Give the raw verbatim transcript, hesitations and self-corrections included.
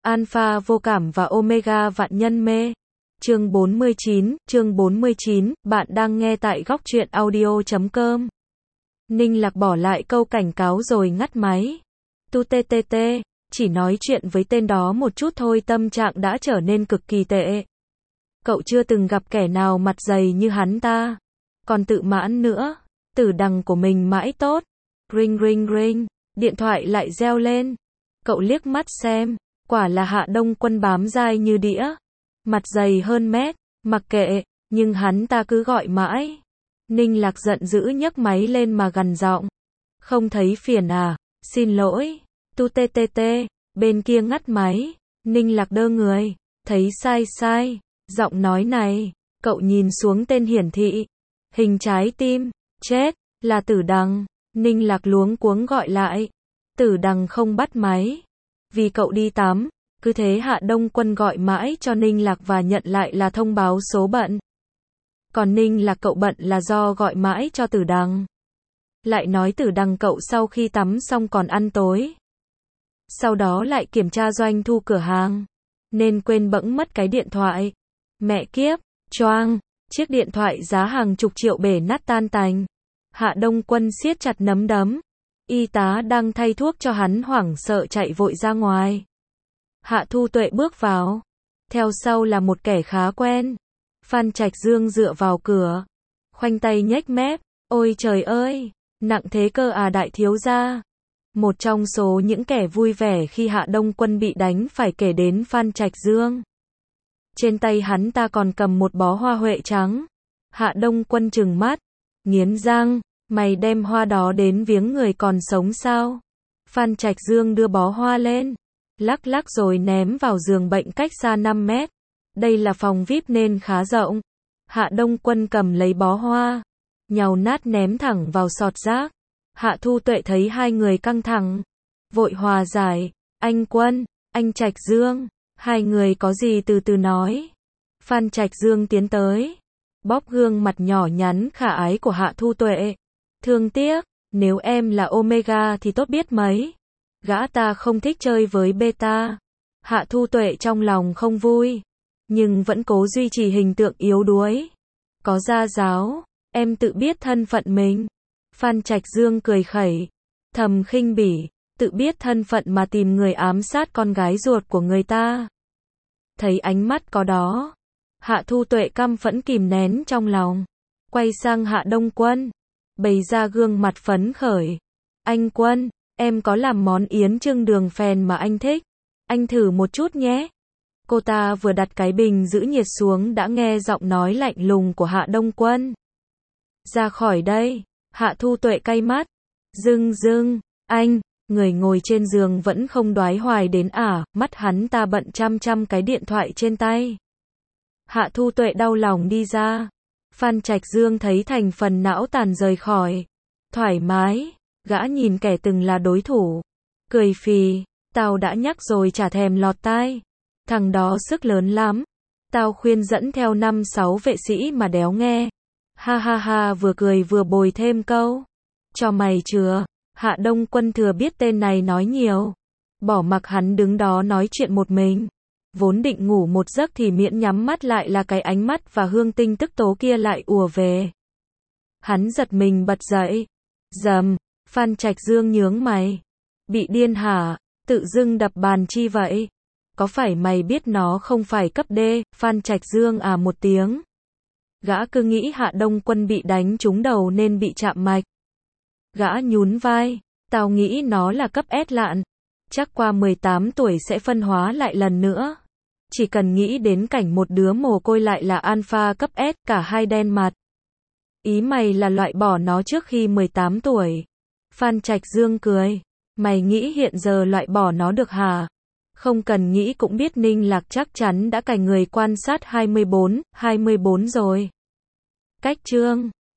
Alpha vô cảm và Omega vạn nhân mê. Chương bốn mươi chín, chương bốn mươi chín, bạn đang nghe tại góc truyện audio chấm com. Ninh Lạc bỏ lại câu cảnh cáo rồi ngắt máy. Tu tê tê tê, chỉ nói chuyện với tên đó một chút thôi tâm trạng đã trở nên cực kỳ tệ. Cậu chưa từng gặp kẻ nào mặt dày như hắn ta. Còn tự mãn nữa. Tử đằng của mình mãi tốt. Ring ring ring, điện thoại lại reo lên. Cậu liếc mắt xem, quả là Hạ Đông Quân bám dai như đĩa. Mặt dày hơn mét, mặc kệ, nhưng hắn ta cứ gọi mãi. Ninh Lạc giận dữ nhấc máy lên mà gằn giọng. Không thấy phiền à, xin lỗi, tu tê tê tê, bên kia ngắt máy. Ninh Lạc đơ người, thấy sai sai, giọng nói này, cậu nhìn xuống tên hiển thị. Hình trái tim, chết, là Tử Đằng. Ninh Lạc luống cuống gọi lại. Tử Đằng không bắt máy. Vì cậu đi tắm. Cứ thế Hạ Đông Quân gọi mãi cho Ninh Lạc và nhận lại là thông báo số bận. Còn Ninh Lạc cậu bận là do gọi mãi cho Tử Đằng. Lại nói Tử Đằng cậu sau khi tắm xong còn ăn tối. Sau đó lại kiểm tra doanh thu cửa hàng. Nên quên bẵng mất cái điện thoại. Mẹ kiếp, choang, chiếc điện thoại giá hàng chục triệu bể nát tan tành. Hạ Đông Quân siết chặt nắm đấm. Y tá đang thay thuốc cho hắn hoảng sợ chạy vội ra ngoài. Hạ Thu Tuệ bước vào. Theo sau là một kẻ khá quen. Phan Trạch Dương dựa vào cửa. Khoanh tay nhếch mép. Ôi trời ơi, nặng thế cơ à đại thiếu gia. Một trong số những kẻ vui vẻ khi Hạ Đông Quân bị đánh phải kể đến Phan Trạch Dương. Trên tay hắn ta còn cầm một bó hoa huệ trắng. Hạ Đông Quân trừng mắt. Nghiến răng, mày đem hoa đó đến viếng người còn sống sao? Phan Trạch Dương đưa bó hoa lên. Lắc lắc rồi ném vào giường bệnh cách xa năm mét. Đây là phòng vi ai pi nên khá rộng. Hạ Đông Quân cầm lấy bó hoa. Nhàu nát ném thẳng vào sọt rác. Hạ Thu Tuệ thấy hai người căng thẳng. Vội hòa giải. Anh Quân, anh Trạch Dương. Hai người có gì từ từ nói. Phan Trạch Dương tiến tới. Bóp gương mặt nhỏ nhắn khả ái của Hạ Thu Tuệ. Thương tiếc, nếu em là Omega thì tốt biết mấy. Gã ta không thích chơi với beta. Hạ Thu Tuệ trong lòng không vui. Nhưng vẫn cố duy trì hình tượng yếu đuối. Có gia giáo, em tự biết thân phận mình. Phan Trạch Dương cười khẩy. Thầm khinh bỉ, tự biết thân phận mà tìm người ám sát con gái ruột của người ta. Thấy ánh mắt có đó. Hạ Thu Tuệ căm phẫn kìm nén trong lòng. Quay sang Hạ Đông Quân. Bày ra gương mặt phấn khởi. Anh Quân, em có làm món yến trưng đường phèn mà anh thích. Anh thử một chút nhé. Cô ta vừa đặt cái bình giữ nhiệt xuống đã nghe giọng nói lạnh lùng của Hạ Đông Quân. Ra khỏi đây. Hạ Thu Tuệ cay mắt. Dưng dưng, anh, người ngồi trên giường vẫn không đoái hoài đến à, mắt hắn ta bận chăm chăm cái điện thoại trên tay. Hạ Thu Tuệ đau lòng đi ra. Phan Trạch Dương thấy thành phần não tàn rời khỏi. Thoải mái, gã nhìn kẻ từng là đối thủ. Cười phì, tao đã nhắc rồi chả thèm lọt tai. Thằng đó sức lớn lắm. Tao khuyên dẫn theo năm sáu vệ sĩ mà đéo nghe. Ha ha ha vừa cười vừa bồi thêm câu. Cho mày chưa? Hạ Đông Quân thừa biết tên này nói nhiều. Bỏ mặc hắn đứng đó nói chuyện một mình. Vốn định ngủ một giấc thì miễn nhắm mắt lại là cái ánh mắt và hương tinh tức tố kia lại ùa về. Hắn giật mình bật dậy. Dầm, Phan Trạch Dương nhướng mày. Bị điên hả? Tự dưng đập bàn chi vậy? Có phải mày biết nó không phải cấp D? Phan Trạch Dương à một tiếng. Gã cứ nghĩ Hạ Đông Quân bị đánh trúng đầu nên bị chạm mạch. Gã nhún vai. Tao nghĩ nó là cấp S lạn. Chắc qua mười tám tuổi sẽ phân hóa lại lần nữa. Chỉ cần nghĩ đến cảnh một đứa mồ côi lại là alpha cấp S, cả hai đen mặt. Ý mày là loại bỏ nó trước khi mười tám tuổi. Phan Trạch Dương cười. Mày nghĩ hiện giờ loại bỏ nó được hả? Không cần nghĩ cũng biết Ninh Lạc chắc chắn đã cài người quan sát hai mươi bốn, hai mươi bốn rồi. Cách chương